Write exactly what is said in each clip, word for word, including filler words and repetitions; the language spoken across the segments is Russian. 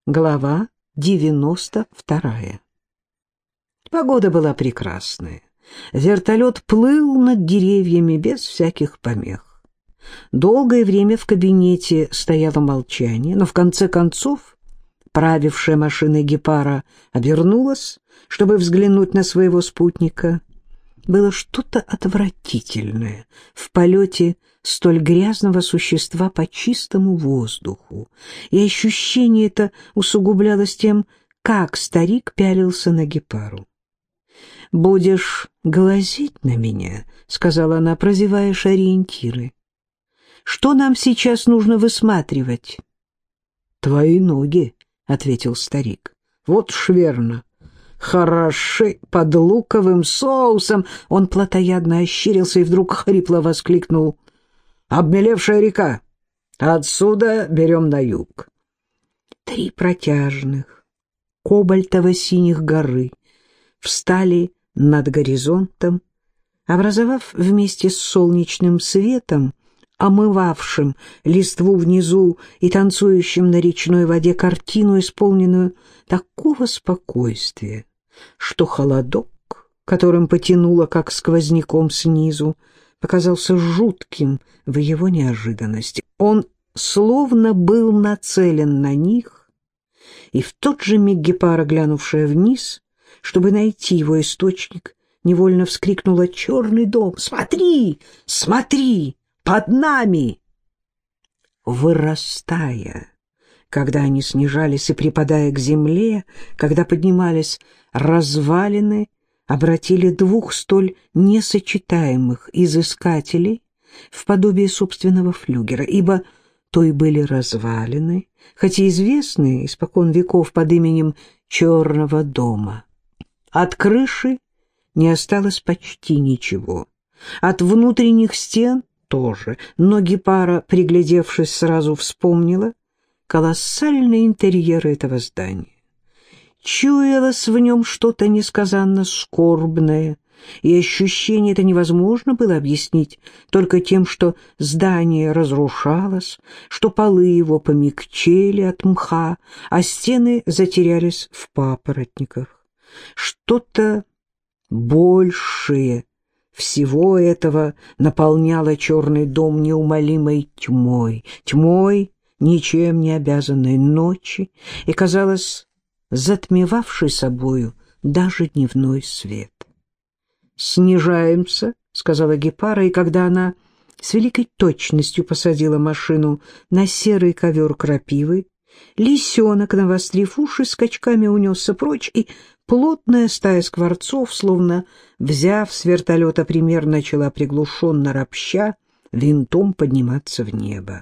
Глава девяносто вторая. Погода была прекрасная. Вертолет плыл над деревьями без всяких помех. Долгое время в кабинете стояло молчание, но в конце концов правившая машиной гепара обернулась, чтобы взглянуть на своего спутника. Было что-то отвратительное в полете столь грязного существа по чистому воздуху, и ощущение это усугублялось тем, как старик пялился на гепару. «Будешь глазеть на меня», — сказала она, прозеваешь ориентиры. «Что нам сейчас нужно высматривать?» «Твои ноги», — ответил старик. «Вот ж верно. Хороши под луковым соусом». Он плотоядно ощерился и вдруг хрипло воскликнул: «Обмелевшая река! Отсюда берем на юг». Три протяжных кобальтово-синих горы встали над горизонтом, образовав вместе с солнечным светом, омывавшим листву внизу и танцующим на речной воде, картину, исполненную такого спокойствия, что холодок, которым потянуло как сквозняком снизу, показался жутким в его неожиданности. Он словно был нацелен на них, и в тот же миг гепара, глянувшая вниз, чтобы найти его источник, невольно вскрикнула: «Черный дом! Смотри! Смотри! Под нами!» Вырастая, когда они снижались и припадая к земле, когда поднимались развалины, обратили двух столь несочетаемых изыскателей в подобие собственного флюгера, ибо то и были развалины, хотя известные испокон веков под именем Черного дома. От крыши не осталось почти ничего, от внутренних стен тоже, но гепара, приглядевшись, сразу вспомнила колоссальный интерьер этого здания. Чуялось в нем что-то несказанно скорбное, и ощущение это невозможно было объяснить только тем, что здание разрушалось, что полы его помягчели от мха, а стены затерялись в папоротниках. Что-то большее всего этого наполняло черный дом неумолимой тьмой, тьмой ничем не обязанной ночи, и, казалось, затмевавший собою даже дневной свет. «Снижаемся», — сказала гепара, и когда она с великой точностью посадила машину на серый ковер крапивы, лисенок, навострив уши, скачками унесся прочь, и плотная стая скворцов, словно взяв с вертолета пример, начала приглушенно ропща винтом подниматься в небо.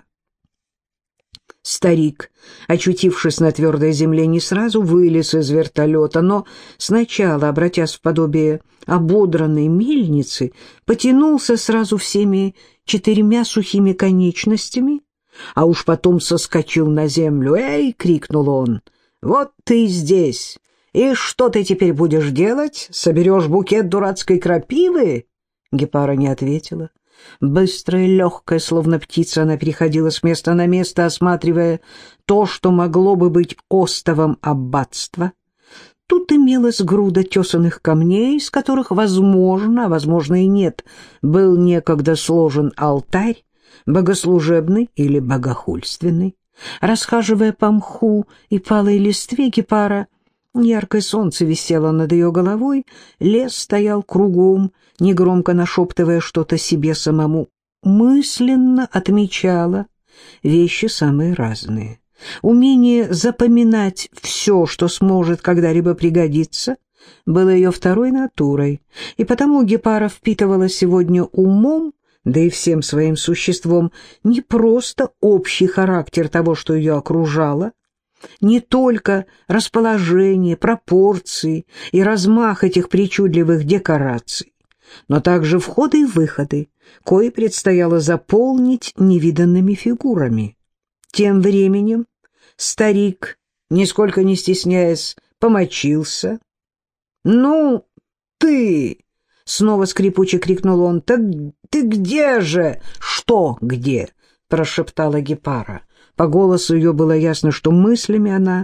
Старик, очутившись на твердой земле, не сразу вылез из вертолета, но сначала, обратясь в подобие ободранной мельницы, потянулся сразу всеми четырьмя сухими конечностями, а уж потом соскочил на землю. «Эй!» — крикнул он. «Вот ты здесь! И что ты теперь будешь делать? Соберешь букет дурацкой крапивы?» Гепара не ответила. Быстрая и легкая, словно птица, она переходила с места на место, осматривая то, что могло бы быть остовом аббатства. Тут имелась груда тесаных камней, из которых, возможно, а возможно и нет, был некогда сложен алтарь, богослужебный или богохульственный. Расхаживая по мху и палой листве, гепара, яркое солнце висело над ее головой, лес стоял кругом, негромко нашептывая что-то себе самому, мысленно отмечала вещи самые разные. Умение запоминать все, что сможет когда-либо пригодиться, было ее второй натурой, и потому гепара впитывала сегодня умом, да и всем своим существом, не просто общий характер того, что ее окружало, не только расположение, пропорции и размах этих причудливых декораций, но также входы и выходы, кои предстояло заполнить невиданными фигурами. Тем временем старик, нисколько не стесняясь, помочился. «Ну, ты!» — снова скрипуче крикнул он. «Так ты где же?» «Что где?» — прошептала гепара. По голосу ее было ясно, что мыслями она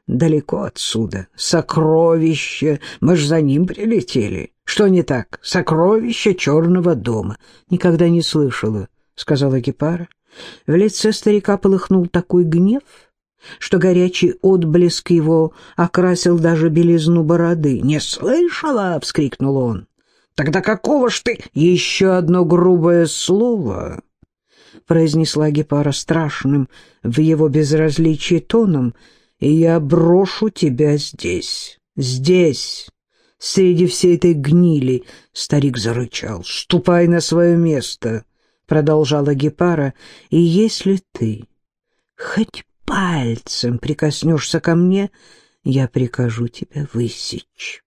далеко отсюда. Сокровище. Мы ж за ним прилетели. Что не так? Сокровище черного дома. Никогда не слышала, — сказала Гепара. В лице старика полыхнул такой гнев, что горячий отблеск его окрасил даже белизну бороды. «Не слышала!» — вскрикнул он. «Тогда какого ж ты...» «Еще одно грубое слово!» — произнесла Гепара страшным в его безразличии тоном, — «и я брошу тебя здесь, здесь, среди всей этой гнили!» Старик зарычал. «Ступай на свое место!» — продолжала Гепара. «И если ты хоть пальцем прикоснешься ко мне, я прикажу тебя высечь».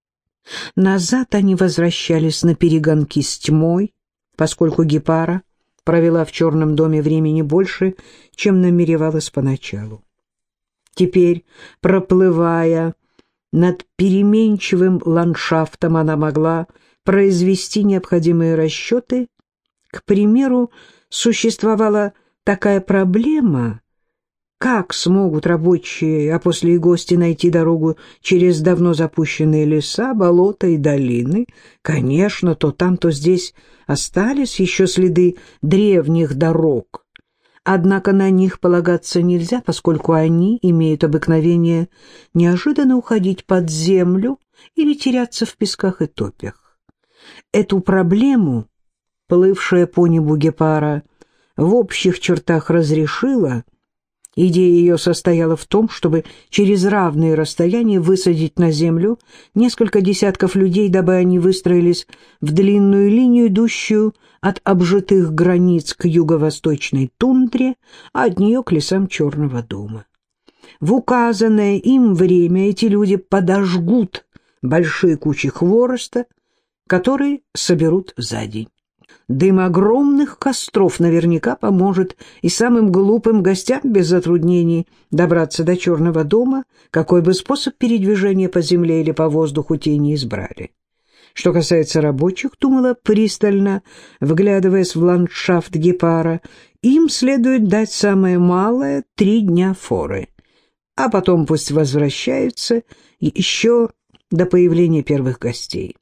Назад они возвращались на перегонки с тьмой, поскольку Гепара провела в черном доме времени больше, чем намеревалась поначалу. Теперь, проплывая над переменчивым ландшафтом, она могла произвести необходимые расчеты. К примеру, существовала такая проблема: как смогут рабочие, а после и гости найти дорогу через давно запущенные леса, болота и долины? Конечно, то там, то здесь остались еще следы древних дорог. Однако на них полагаться нельзя, поскольку они имеют обыкновение неожиданно уходить под землю или теряться в песках и топях. Эту проблему, плывшая по небу Гепара, в общих чертах разрешила. Идея ее состояла в том, чтобы через равные расстояния высадить на землю несколько десятков людей, дабы они выстроились в длинную линию, идущую от обжитых границ к юго-восточной тундре, а от нее к лесам Черного дома. В указанное им время эти люди подожгут большие кучи хвороста, которые соберут за день. Дым огромных костров наверняка поможет и самым глупым гостям без затруднений добраться до Черного дома, какой бы способ передвижения по земле или по воздуху те не избрали. Что касается рабочих, думала пристально, вглядываясь в ландшафт Гепара, им следует дать самое малое — три дня форы, а потом пусть возвращаются еще до появления первых гостей.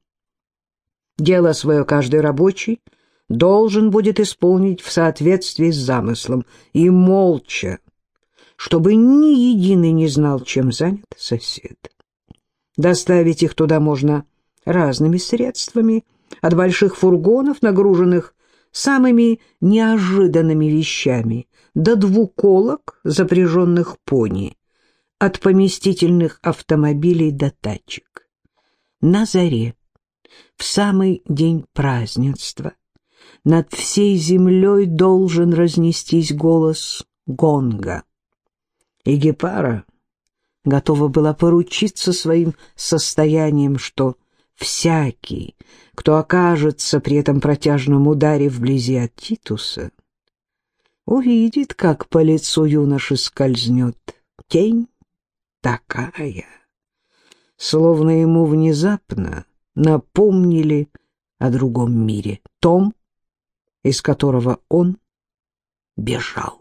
Дело свое каждый рабочий должен будет исполнить в соответствии с замыслом и молча, чтобы ни единый не знал, чем занят сосед. Доставить их туда можно разными средствами, от больших фургонов, нагруженных самыми неожиданными вещами, до двуколок, запряженных пони, от поместительных автомобилей до тачек. На заре, в самый день празднества, над всей землей должен разнестись голос гонга. И Гепара готова была поручиться своим состоянием, что всякий, кто окажется при этом протяжном ударе вблизи от Титуса, увидит, как по лицу юноши скользнет тень такая, словно ему внезапно напомнили о другом мире, том, из которого он бежал.